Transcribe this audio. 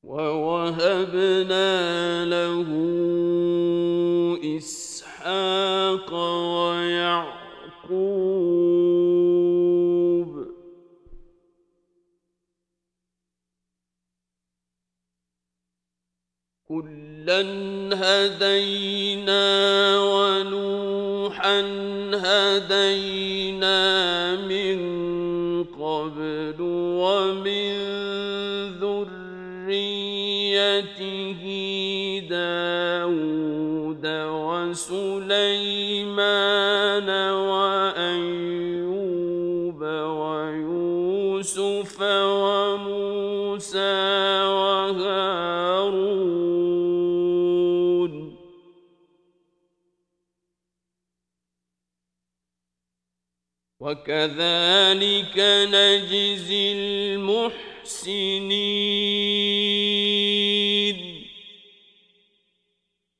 ووهبنا له إسحاق ويعقوب كلا هدينا ونوحا هدينا من قبل ومن ذريته داود وسليمان وأيوب ويوسف وموسى وهارون وكذلك نجزي المحسنين